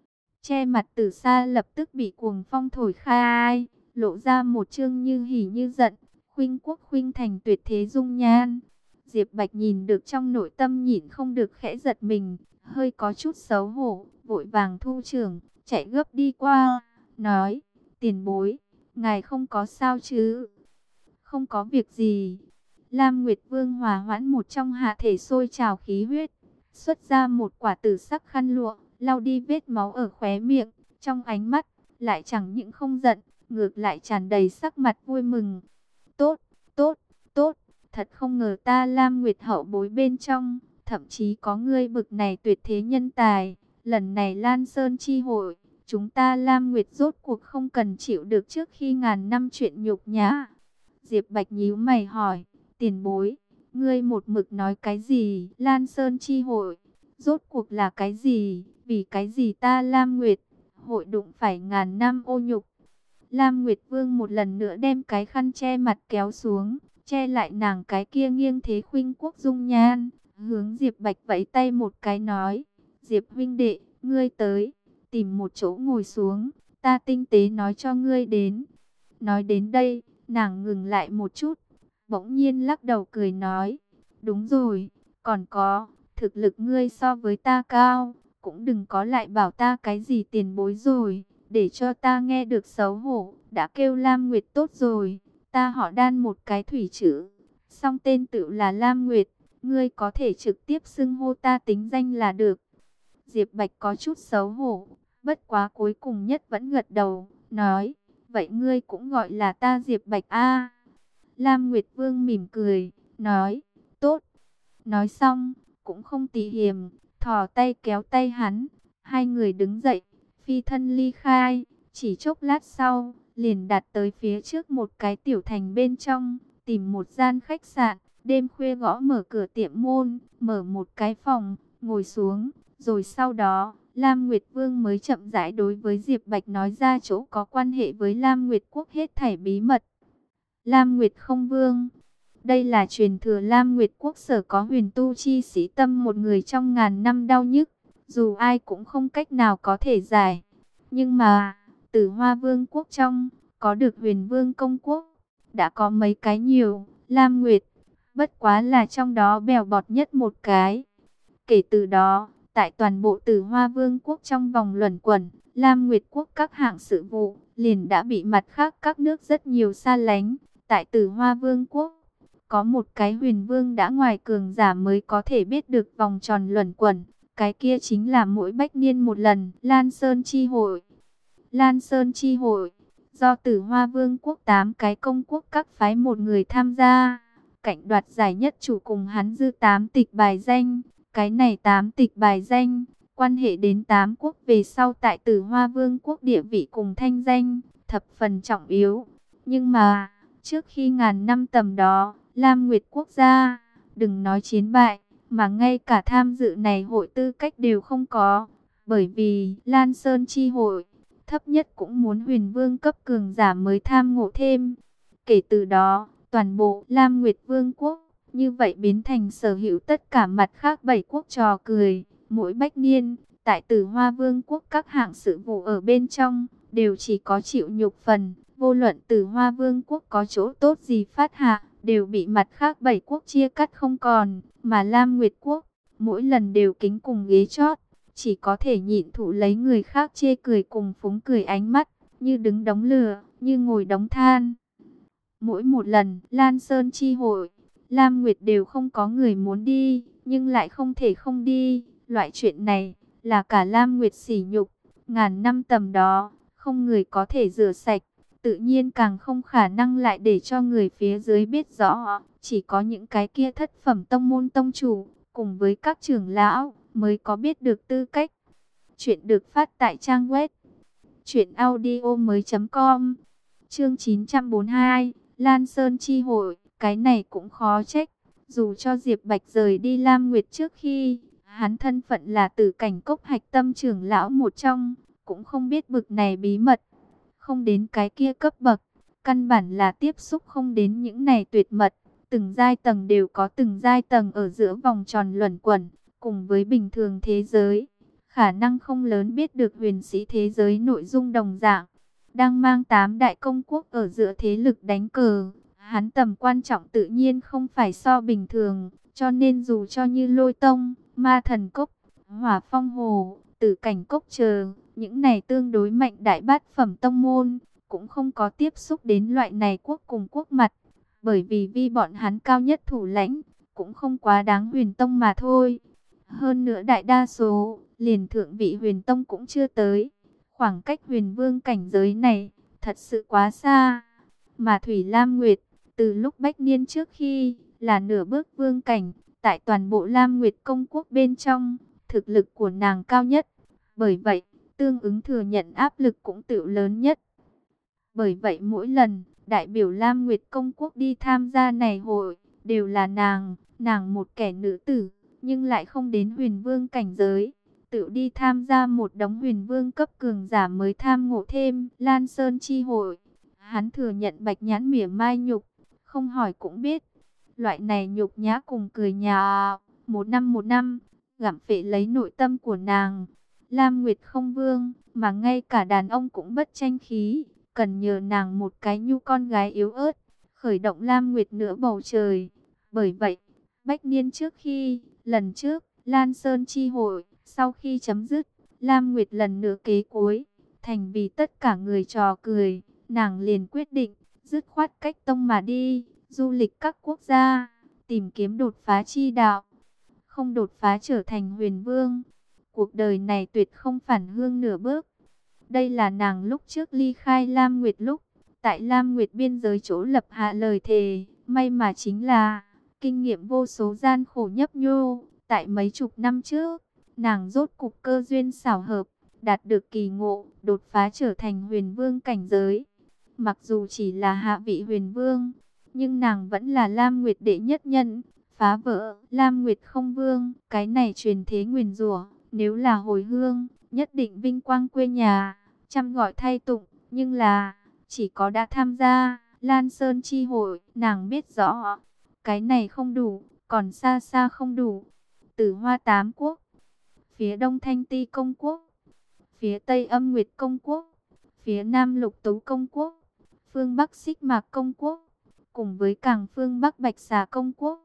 Che mặt từ xa lập tức bị cuồng phong thổi khai, lộ ra một trương như hỉ như giận, khuynh quốc khuynh thành tuyệt thế dung nhan. Diệp Bạch nhìn được trong nội tâm nhịn không được khẽ giật mình, hơi có chút xấu hổ, vội vàng thu chưởng, chạy gấp đi qua, nói, tiền bối, ngài không có sao chứ? Không có việc gì. Lam Nguyệt Vương hòa hoãn một trong hạ thể sôi trào khí huyết, xuất ra một quả tử sắc khăn lụa, lau đi vết máu ở khóe miệng, trong ánh mắt lại chẳng những không giận, ngược lại tràn đầy sắc mặt vui mừng. Tốt, tốt, tốt, thật không ngờ ta Lam Nguyệt hậu bối bên trong, thậm chí có ngươi bực này tuyệt thế nhân tài. Lần này Lan Sơn chi hội, chúng ta Lam Nguyệt rốt cuộc không cần chịu được trước khi ngàn năm chuyện nhục nhã. Diệp Bạch nhíu mày hỏi, tiền bối, ngươi một mực nói cái gì? Lan Sơn chi hội, rốt cuộc là cái gì? Vì cái gì ta Lam Nguyệt hội đụng phải ngàn năm ô nhục? Lam Nguyệt Vương một lần nữa đem cái khăn che mặt kéo xuống, che lại nàng cái kia nghiêng thế khuynh quốc dung nhan, hướng Diệp Bạch vẫy tay một cái nói, Diệp huynh đệ, ngươi tới, tìm một chỗ ngồi xuống, ta tinh tế nói cho ngươi đến. Nói đến đây, nàng ngừng lại một chút, bỗng nhiên lắc đầu cười nói, đúng rồi, còn có, thực lực ngươi so với ta cao, cũng đừng có lại bảo ta cái gì tiền bối rồi, để cho ta nghe được xấu hổ, đã kêu Lam Nguyệt tốt rồi, ta họ Đan một cái thủy chữ, song tên tự là Lam Nguyệt, ngươi có thể trực tiếp xưng hô ta tính danh là được. Diệp Bạch có chút xấu hổ, bất quá cuối cùng nhất vẫn gật đầu, nói, vậy ngươi cũng gọi là ta Diệp Bạch a. Lam Nguyệt Vương mỉm cười, nói, tốt. Nói xong, cũng không tì hiềm, thò tay kéo tay hắn, hai người đứng dậy, phi thân ly khai, chỉ chốc lát sau, liền đặt tới phía trước một cái tiểu thành bên trong, tìm một gian khách sạn, đêm khuya gõ mở cửa tiệm môn, mở một cái phòng, ngồi xuống, rồi sau đó, Lam Nguyệt Vương mới chậm rãi đối với Diệp Bạch nói ra chỗ có quan hệ với Lam Nguyệt Quốc hết thảy bí mật. Lam Nguyệt không vương, đây là truyền thừa Lam Nguyệt Quốc sở có huyền tu chi sĩ tâm một người trong ngàn năm đau nhức, dù ai cũng không cách nào có thể giải. Nhưng mà, Tử Hoa Vương Quốc trong, có được Huyền Vương Công Quốc, đã có mấy cái nhiều, Lam Nguyệt, bất quá là trong đó bèo bọt nhất một cái. Kể từ đó, tại toàn bộ Tử Hoa Vương Quốc trong vòng luẩn quẩn, Lam Nguyệt Quốc các hạng sự vụ, liền đã bị mặt khác các nước rất nhiều xa lánh. Tại Tử Hoa Vương Quốc, Có một cái huyền vương đã ngoài cường giả mới có thể biết được vòng tròn luẩn quẩn. Cái kia chính là mỗi bách niên một lần, Lan Sơn Chi Hội. Lan Sơn Chi Hội, do Tử Hoa Vương quốc 8 cái công quốc các phái một người tham gia. Cạnh đoạt giải nhất chủ cùng hắn dư 8 tịch bài danh. Cái này 8 tịch bài danh, quan hệ đến 8 quốc về sau tại Tử Hoa Vương quốc địa vị cùng thanh danh, thập phần trọng yếu. Nhưng mà, trước khi ngàn năm tầm đó, Lam Nguyệt quốc gia, đừng nói chiến bại, mà ngay cả tham dự này hội tư cách đều không có. Bởi vì Lan Sơn Chi Hội, thấp nhất cũng muốn huyền vương cấp cường giả mới tham ngộ thêm. Kể từ đó, toàn bộ Lam Nguyệt Vương quốc, như vậy biến thành sở hữu tất cả mặt khác 7 quốc trò cười. Mỗi bách niên, tại Tử Hoa Vương quốc các hạng sự vụ ở bên trong, đều chỉ có chịu nhục phần. Vô luận Tử Hoa Vương quốc có chỗ tốt gì phát hạ, đều bị mặt khác 7 quốc chia cắt không còn. Mà Lam Nguyệt quốc, mỗi lần đều kính cùng ghế chót, chỉ có thể nhịn thụ lấy người khác chê cười cùng phúng cười ánh mắt, như đứng đống lửa, như ngồi đống than. Mỗi một lần Lan Sơn Chi Hội, Lam Nguyệt đều không có người muốn đi, nhưng lại không thể không đi. Loại chuyện này là cả Lam Nguyệt sỉ nhục, ngàn năm tầm đó, không người có thể rửa sạch, tự nhiên càng không khả năng lại để cho người phía dưới biết rõ. Chỉ có những cái kia thất phẩm tông môn tông chủ, cùng với các trưởng lão, mới có biết được tư cách. Chuyện được phát tại trang web truyệnaudiomoi.com. Chương 942, Lan Sơn Chi Hội, cái này cũng khó trách. Dù cho Diệp Bạch rời đi Lam Nguyệt trước khi, hắn thân phận là Tử Cảnh Cốc hạch tâm trưởng lão một trong, cũng không biết bực này bí mật. Không đến cái kia cấp bậc, căn bản là tiếp xúc không đến những này tuyệt mật. Từng giai tầng đều có từng giai tầng ở giữa vòng tròn luẩn quẩn, cùng với bình thường thế giới. Khả năng không lớn biết được huyền sĩ thế giới nội dung đồng dạng. Đang mang 8 đại công quốc ở giữa thế lực đánh cờ, hắn tầm quan trọng tự nhiên không phải so bình thường, cho nên dù cho như Lôi Tông, Ma Thần Cốc, Hỏa Phong Hồ, Tử Cảnh Cốc chờ, những này tương đối mạnh đại bát phẩm tông môn, cũng không có tiếp xúc đến loại này quốc cùng quốc mặt, bởi vì bọn hắn cao nhất thủ lãnh, cũng không quá đáng huyền tông mà thôi. Hơn nữa đại đa số, liền thượng vị huyền tông cũng chưa tới. Khoảng cách huyền vương cảnh giới này, thật sự quá xa. Mà Thủy Lam Nguyệt, từ lúc bách niên trước khi, là nửa bước vương cảnh, tại toàn bộ Lam Nguyệt công quốc bên trong, thực lực của nàng cao nhất. Bởi vậy, tương ứng thừa nhận áp lực cũng tự lớn nhất. Bởi vậy mỗi lần, đại biểu Lam Nguyệt công quốc đi tham gia này hội, đều là nàng một kẻ nữ tử, nhưng lại không đến huyền vương cảnh giới. Tự đi tham gia một đống huyền vương cấp cường giả mới tham ngộ thêm Lan Sơn Chi Hội. Hắn thừa nhận Bạch Nhãn mỉa mai nhục, không hỏi cũng biết. Loại này nhục nhã cùng cười nhạo, một năm, gặm phệ lấy nội tâm của nàng. Lam Nguyệt không vương, mà ngay cả đàn ông cũng bất tranh khí, cần nhờ nàng một cái nhu con gái yếu ớt, khởi động Lam Nguyệt nửa bầu trời. Bởi vậy, bách niên trước khi, lần trước, Lan Sơn Chi Hội, sau khi chấm dứt, Lam Nguyệt lần nữa kế cuối, thành vì tất cả người trò cười, nàng liền quyết định, dứt khoát cách tông mà đi, du lịch các quốc gia, tìm kiếm đột phá chi đạo, không đột phá trở thành huyền vương. Cuộc đời này tuyệt không phản hương nửa bước. Đây là nàng lúc trước ly khai Lam Nguyệt lúc, tại Lam Nguyệt biên giới chỗ lập hạ lời thề, may mà chính là, kinh nghiệm vô số gian khổ nhấp nhô, tại mấy chục năm trước, nàng rốt cục cơ duyên xảo hợp, đạt được kỳ ngộ, đột phá trở thành huyền vương cảnh giới. Mặc dù chỉ là hạ vị huyền vương, nhưng nàng vẫn là Lam Nguyệt đệ nhất nhân, phá vỡ Lam Nguyệt không vương, cái này truyền thế nguyền rủa, nếu là hồi hương, nhất định vinh quang quê nhà, trăm gọi thay tụng, nhưng là, chỉ có đã tham gia Lan Sơn Chi Hội, nàng biết rõ, cái này không đủ, còn xa xa không đủ. Tử Hoa Tám Quốc, phía Đông Thanh Ti Công Quốc, phía Tây Âm Nguyệt Công Quốc, phía Nam Lục Tú Công Quốc, phương Bắc Xích Mạc Công Quốc, cùng với cảng phương Bắc Bạch Xà Công Quốc.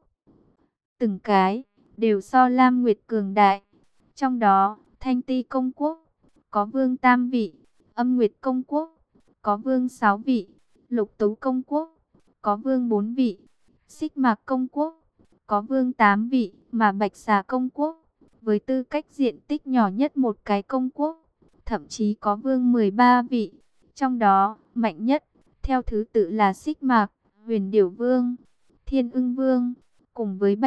Từng cái, đều so Lam Nguyệt cường đại. Trong đó, Thanh Ti Công Quốc, có vương tam vị, Âm Nguyệt Công Quốc, có vương 6 vị, Lục Tú Công Quốc, có vương 4 vị, Xích Mạc Công Quốc có vương 8 vị, mà Bạch Xà Công Quốc với tư cách diện tích nhỏ nhất một cái công quốc, thậm chí có vương 13 vị. Trong đó, mạnh nhất, theo thứ tự là Xích Mạc, Huyền Điểu Vương, Thiên Ưng Vương, cùng với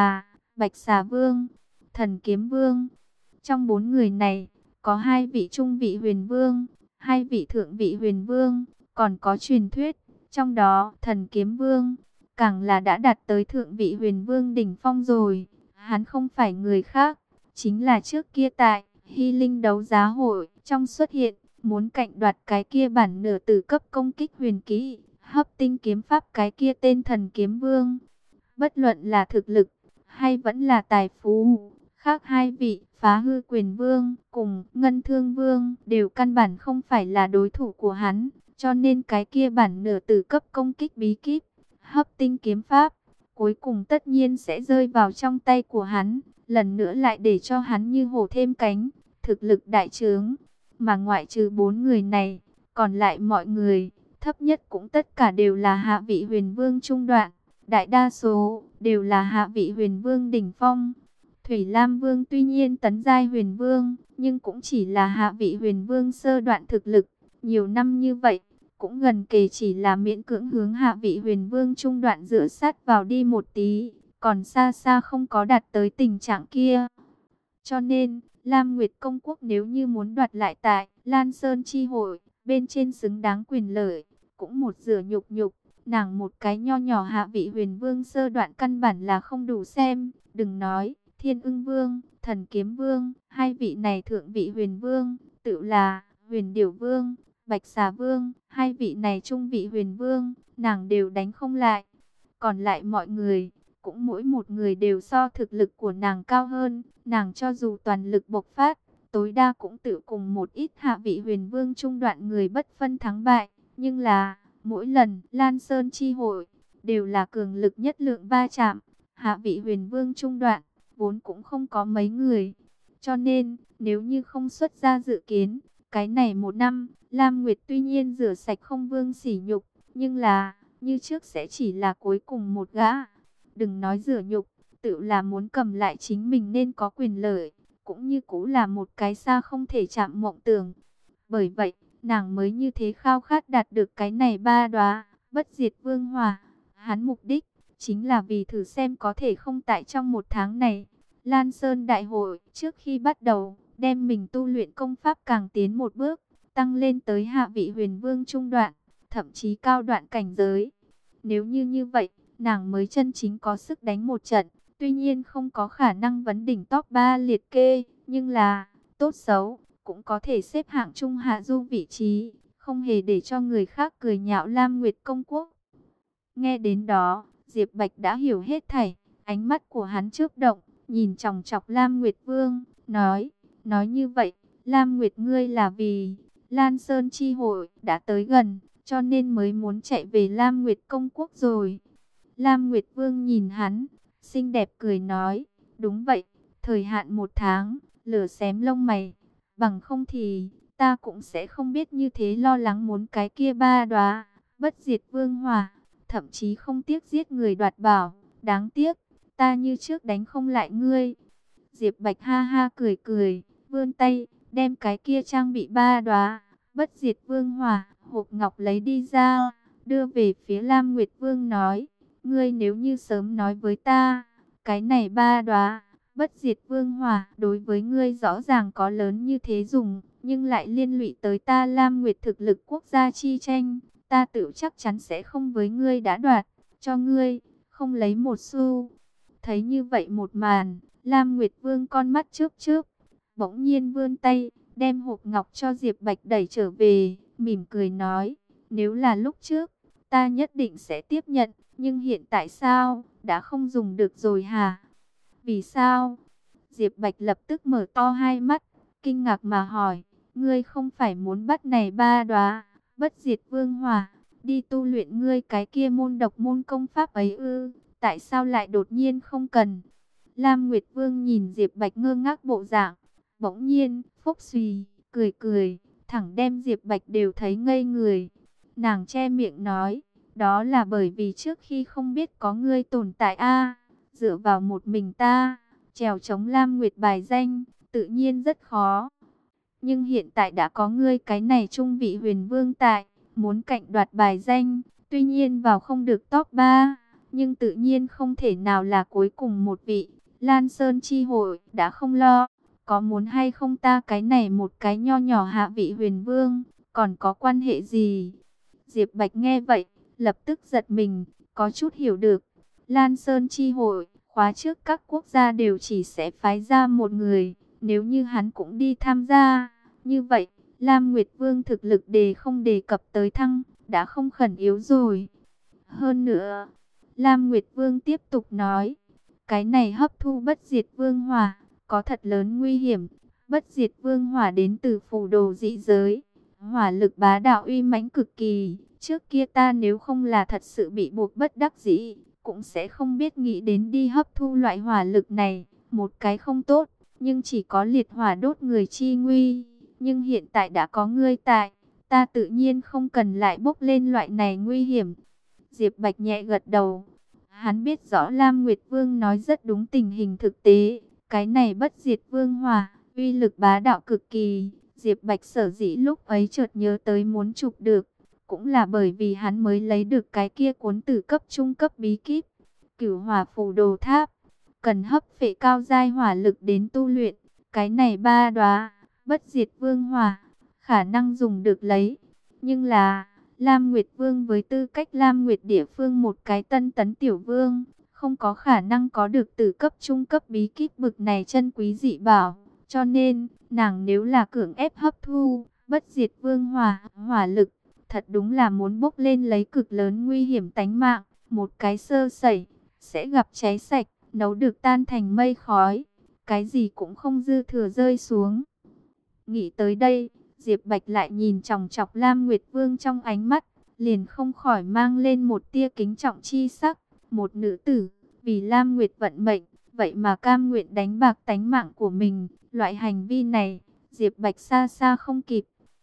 Bạch Xà Vương, Thần Kiếm Vương. Trong 4 người này, có 2 vị trung vị huyền vương, 2 vị thượng vị huyền vương, còn có truyền thuyết, trong đó Thần Kiếm Vương càng là đã đạt tới thượng vị huyền vương đỉnh phong rồi. Hắn không phải người khác, chính là trước kia tại Hy Linh đấu giá hội trong xuất hiện, muốn cạnh đoạt cái kia bản nửa tử cấp công kích huyền kỹ, hấp tinh kiếm pháp cái kia tên Thần Kiếm Vương. Bất luận là thực lực hay vẫn là tài phú, khác 2 vị Phá Hư Quyền Vương cùng Ngân Thương Vương đều căn bản không phải là đối thủ của hắn, cho nên cái kia bản nửa tử cấp công kích bí kíp, hấp tinh kiếm pháp, cuối cùng tất nhiên sẽ rơi vào trong tay của hắn, lần nữa lại để cho hắn như hổ thêm cánh, thực lực đại trướng. Mà ngoại trừ 4 người này, còn lại mọi người, thấp nhất cũng tất cả đều là hạ vị huyền vương trung đoạn, đại đa số đều là hạ vị huyền vương đỉnh phong. Thủy Lam Vương tuy nhiên tấn giai huyền vương, nhưng cũng chỉ là hạ vị huyền vương sơ đoạn thực lực, nhiều năm như vậy, cũng gần kề chỉ là miễn cưỡng hướng hạ vị huyền vương trung đoạn dựa sát vào đi một tí, còn xa xa không có đạt tới tình trạng kia. Cho nên, Lam Nguyệt Công Quốc nếu như muốn đoạt lại tại Lan Sơn Chi Hội, bên trên xứng đáng quyền lợi, cũng một rửa nhục, nàng một cái nho nhỏ hạ vị huyền vương sơ đoạn căn bản là không đủ xem, đừng nói Thiên Ưng Vương, Thần Kiếm Vương, 2 vị này thượng vị huyền vương, tự là Huyền Điểu Vương, Bạch Xà Vương, 2 vị này trung vị huyền vương, nàng đều đánh không lại. Còn lại mọi người, cũng mỗi một người đều so thực lực của nàng cao hơn, nàng cho dù toàn lực bộc phát, tối đa cũng tự cùng một ít hạ vị huyền vương trung đoạn người bất phân thắng bại, nhưng là mỗi lần Lan Sơn Chi Hội đều là cường lực nhất lượng va chạm, hạ vị huyền vương trung đoạn vốn cũng không có mấy người. Cho nên, nếu như không xuất ra dự kiến, cái này một năm, Lam Nguyệt tuy nhiên rửa sạch không vương sỉ nhục, nhưng là, như trước sẽ chỉ là cuối cùng một gã. Đừng nói rửa nhục, tự là muốn cầm lại chính mình nên có quyền lợi, cũng như cũ là một cái xa không thể chạm mộng tưởng. Bởi vậy, nàng mới như thế khao khát đạt được cái này 3 đóa bất diệt vương hỏa. Hắn mục đích chính là vì thử xem có thể không tại trong một tháng này, Lan Sơn Đại Hội trước khi bắt đầu, đem mình tu luyện công pháp càng tiến một bước, tăng lên tới hạ vị huyền vương trung đoạn, thậm chí cao đoạn cảnh giới. Nếu như vậy, nàng mới chân chính có sức đánh một trận, tuy nhiên không có khả năng vấn đỉnh top 3 liệt kê, nhưng là, tốt xấu, cũng có thể xếp hạng trung hạ du vị trí, không hề để cho người khác cười nhạo Lam Nguyệt Công Quốc. Nghe đến đó, Diệp Bạch đã hiểu hết thảy, ánh mắt của hắn chớp động, nhìn chòng chọc Lam Nguyệt Vương, nói như vậy, Lam Nguyệt ngươi là vì Lan Sơn Chi Hội đã tới gần, cho nên mới muốn chạy về Lam Nguyệt Công Quốc rồi. Lam Nguyệt Vương nhìn hắn, xinh đẹp cười nói, đúng vậy, thời hạn 1 tháng, lửa xém lông mày, bằng không thì ta cũng sẽ không biết như thế lo lắng muốn cái kia 3 đóa bất diệt vương hỏa, thậm chí không tiếc giết người đoạt bảo, đáng tiếc, ta như trước đánh không lại ngươi. Diệp Bạch ha ha cười, vươn tay, đem cái kia trang bị 3 đóa bất diệt vương hỏa, hộp ngọc lấy đi ra, đưa về phía Lam Nguyệt Vương nói, ngươi nếu như sớm nói với ta, cái này 3 đóa bất diệt vương hỏa đối với ngươi rõ ràng có lớn như thế dùng, nhưng lại liên lụy tới ta Lam Nguyệt thực lực quốc gia chi tranh, ta tự chắc chắn sẽ không với ngươi đã đoạt, cho ngươi, không lấy một xu. Thấy như vậy một màn, Lam Nguyệt Vương con mắt chớp, bỗng nhiên vươn tay, đem hộp ngọc cho Diệp Bạch đẩy trở về, mỉm cười nói, nếu là lúc trước, ta nhất định sẽ tiếp nhận, nhưng hiện tại sao, đã không dùng được rồi hả? Vì sao? Diệp Bạch lập tức mở to hai mắt, kinh ngạc mà hỏi, ngươi không phải muốn bắt này 3 đóa bất diệt vương hỏa, đi tu luyện ngươi cái kia môn độc môn công pháp ấy ư? Tại sao lại đột nhiên không cần? Lam Nguyệt Vương nhìn Diệp Bạch ngơ ngác bộ dạng, bỗng nhiên, phốc xùy, cười, thẳng đem Diệp Bạch đều thấy ngây người. Nàng che miệng nói, Đó là bởi vì trước khi không biết có ngươi tồn tại a, dựa vào một mình ta, trèo chống Lam Nguyệt bài danh, tự nhiên rất khó. Nhưng hiện tại đã có ngươi cái này trung vị huyền vương tại, muốn cạnh đoạt bài danh, tuy nhiên vào không được top 3, nhưng tự nhiên không thể nào là cuối cùng một vị. Lan Sơn chi hội đã không lo, có muốn hay không ta cái này một cái nho nhỏ hạ vị huyền vương, còn có quan hệ gì? Diệp Bạch nghe vậy, lập tức giật mình, có chút hiểu được. Lan Sơn chi hội, khóa trước các quốc gia đều chỉ sẽ phái ra một người, nếu như hắn cũng đi tham gia, như vậy, Lam Nguyệt Vương thực lực đề không đề cập tới thăng, đã không khẩn yếu rồi. Hơn nữa, Lam Nguyệt Vương tiếp tục nói, cái này hấp thu bất diệt vương hỏa, có thật lớn nguy hiểm. Bất diệt vương hỏa đến từ phù đồ dị giới, hỏa lực bá đạo uy mãnh cực kỳ. Trước kia ta nếu không là thật sự bị buộc bất đắc dĩ, cũng sẽ không biết nghĩ đến đi hấp thu loại hỏa lực này. Một cái không tốt, nhưng chỉ có liệt hỏa đốt người chi nguy. Nhưng hiện tại đã có ngươi tại, ta tự nhiên không cần lại bốc lên loại này nguy hiểm. Diệp Bạch nhẹ gật đầu. Hắn biết rõ Lam Nguyệt Vương nói rất đúng tình hình thực tế. Cái này bất diệt vương hỏa, uy lực bá đạo cực kỳ. Diệp Bạch sở dĩ lúc ấy chợt nhớ tới muốn chụp được, cũng là bởi vì hắn mới lấy được cái kia cuốn từ cấp trung cấp bí kíp, Cửu Hỏa Phù Đồ Tháp, cần hấp phệ cao giai hỏa lực đến tu luyện. Cái này ba đóa bất diệt vương hỏa, khả năng dùng được lấy. Nhưng là, Lam Nguyệt Vương với tư cách Lam Nguyệt địa phương một cái tân tấn tiểu vương, không có khả năng có được từ cấp trung cấp bí kíp bực này chân quý dị bảo. Cho nên, nàng nếu là cưỡng ép hấp thu, bất diệt vương hỏa lực, thật đúng là muốn bốc lên lấy cực lớn nguy hiểm tánh mạng. Một cái sơ sẩy, sẽ gặp cháy sạch, nấu được tan thành mây khói. Cái gì cũng không dư thừa rơi xuống. Nghĩ tới đây, Diệp Bạch lại nhìn chòng chọc Lam Nguyệt Vương trong ánh mắt, liền không khỏi mang lên một tia kính trọng chi sắc. Một nữ tử, vì Lam Nguyệt vận mệnh, vậy mà cam nguyện đánh bạc tánh mạng của mình. Loại hành vi này, Diệp Bạch xa xa không kịp.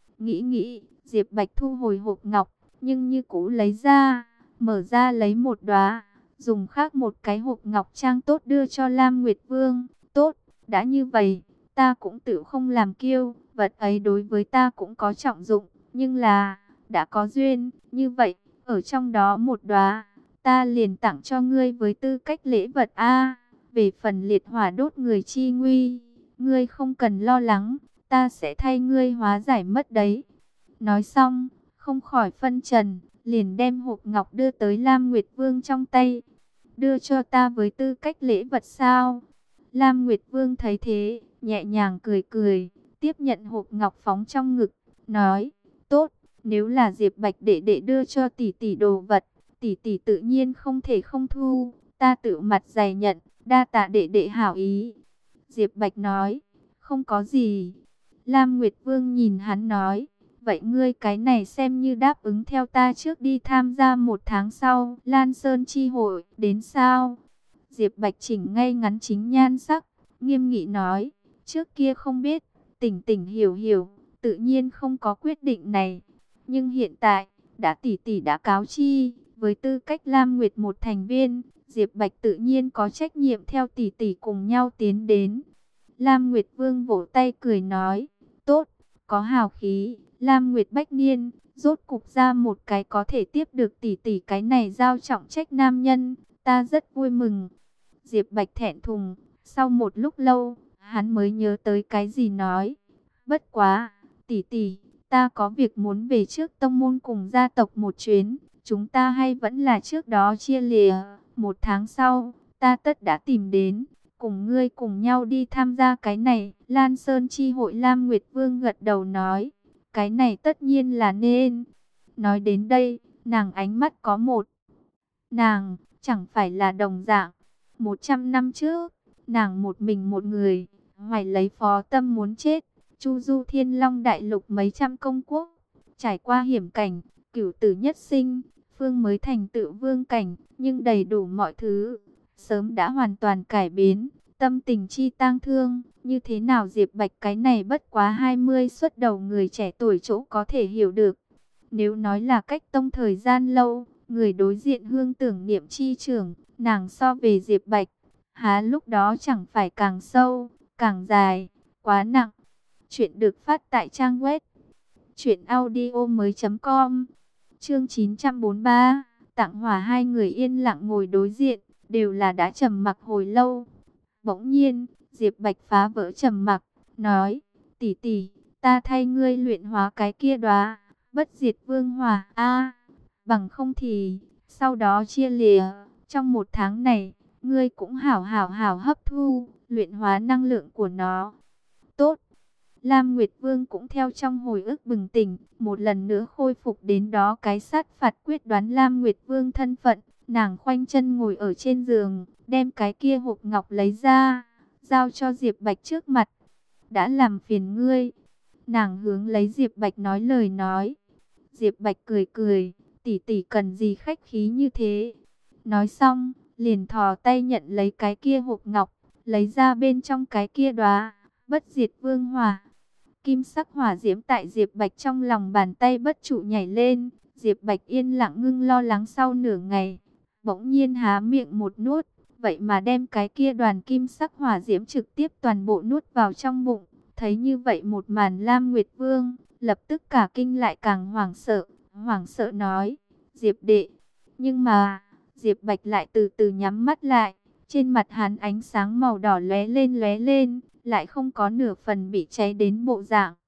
Nghĩ, Diệp Bạch thu hồi hộp ngọc, nhưng như cũ lấy ra, mở ra lấy một đóa, dùng khác một cái hộp ngọc trang tốt đưa cho Lam Nguyệt Vương. Tốt, đã như vậy, ta cũng tự không làm kiêu, vật ấy đối với ta cũng có trọng dụng, nhưng là, đã có duyên, như vậy, ở trong đó một đóa, ta liền tặng cho ngươi với tư cách lễ vật a. Về phần liệt hỏa đốt người chi nguy, ngươi không cần lo lắng, ta sẽ thay ngươi hóa giải mất đấy. Nói xong, không khỏi phân trần, liền đem hộp ngọc đưa tới Lam Nguyệt Vương trong tay. Đưa cho ta với tư cách lễ vật sao? Lam Nguyệt Vương thấy thế, nhẹ nhàng cười cười, tiếp nhận hộp ngọc phóng trong ngực, nói, tốt, nếu là Diệp Bạch đệ đệ đưa cho tỷ tỷ đồ vật, tỷ tỷ tự nhiên không thể không thu, ta tự mặt dày nhận, đa tạ đệ đệ hảo ý. Diệp Bạch nói, không có gì. Lam Nguyệt Vương nhìn hắn nói, vậy ngươi cái này xem như đáp ứng theo ta trước đi tham gia một tháng sau, Lan Sơn chi hội, đến sao? Diệp Bạch chỉnh ngay ngắn chính nhan sắc, nghiêm nghị nói, trước kia không biết, tỉnh tỉnh hiểu hiểu, tự nhiên không có quyết định này. Nhưng hiện tại, đã tỷ tỷ đã cáo chi, với tư cách Lam Nguyệt một thành viên, Diệp Bạch tự nhiên có trách nhiệm theo tỷ tỷ cùng nhau tiến đến. Lam Nguyệt Vương vỗ tay cười nói, tốt, có hào khí. Lam Nguyệt Bách Niên, rốt cục ra một cái có thể tiếp được tỷ tỷ cái này giao trọng trách nam nhân, ta rất vui mừng. Diệp Bạch thẹn thùng, sau một lúc lâu, hắn mới nhớ tới cái gì nói, bất quá, tỷ tỷ, ta có việc muốn về trước tông môn cùng gia tộc một chuyến, chúng ta hay vẫn là trước đó chia lìa, một tháng sau, ta tất đã tìm đến, cùng ngươi cùng nhau đi tham gia cái này. Lan Sơn chi hội. Lam Nguyệt Vương gật đầu nói, cái này tất nhiên là nên. Nói đến đây, nàng ánh mắt có một. Nàng, chẳng phải là đồng dạng. 100 năm trước, nàng một mình một người, hoài lấy phó tâm muốn chết. Chu du Thiên Long đại lục mấy trăm công quốc, trải qua hiểm cảnh, cửu tử nhất sinh, phương mới thành tựu vương cảnh, nhưng đầy đủ mọi thứ. Sớm đã hoàn toàn cải biến, tâm tình chi tang thương, như thế nào Diệp Bạch cái này bất quá 20 xuất đầu người trẻ tuổi chỗ có thể hiểu được. Nếu nói là cách tông thời gian lâu, Người đối diện Hương Tưởng Niệm chi trưởng, nàng so về Diệp Bạch, há lúc đó chẳng phải càng sâu, càng dài, quá nặng. Chuyện được phát tại trang web truyệnaudiomoi.com. Chương 943, Tặng Hòa. Hai người yên lặng ngồi đối diện, đều là đã trầm mặc hồi lâu. Bỗng nhiên, Diệp Bạch phá vỡ trầm mặc, nói: "Tỷ tỷ, ta thay ngươi luyện hóa cái kia đóa Bất Diệt Vương Hỏa a, bằng không thì sau đó chia lìa, trong 1 tháng này, ngươi cũng hảo hấp thu, luyện hóa năng lượng của nó." Tốt. Lam Nguyệt Vương cũng theo trong hồi ức bừng tỉnh, một lần nữa khôi phục đến đó cái sát phạt quyết đoán Lam Nguyệt Vương thân phận. Nàng khoanh chân ngồi ở trên giường, đem cái kia hộp ngọc lấy ra, giao cho Diệp Bạch trước mặt. "Đã làm phiền ngươi." Nàng hướng lấy Diệp Bạch nói lời nói. Diệp Bạch cười cười, "Tỷ tỷ cần gì khách khí như thế." Nói xong, liền thò tay nhận lấy cái kia hộp ngọc, lấy ra bên trong cái kia đóa Bất Diệt Vương Hỏa. Kim sắc hỏa diễm tại Diệp Bạch trong lòng bàn tay bất trụ nhảy lên. Diệp Bạch yên lặng ngưng lo lắng sau nửa ngày, bỗng nhiên há miệng một nuốt, vậy mà đem cái kia đoàn kim sắc hỏa diễm trực tiếp toàn bộ nuốt vào trong bụng. Thấy như vậy một màn, Lam Nguyệt Vương lập tức cả kinh lại càng hoảng sợ nói: "Diệp đệ." Nhưng mà Diệp Bạch lại từ từ nhắm mắt lại, trên mặt hắn ánh sáng màu đỏ lóe lên, lại không có nửa phần bị cháy đến bộ dạng.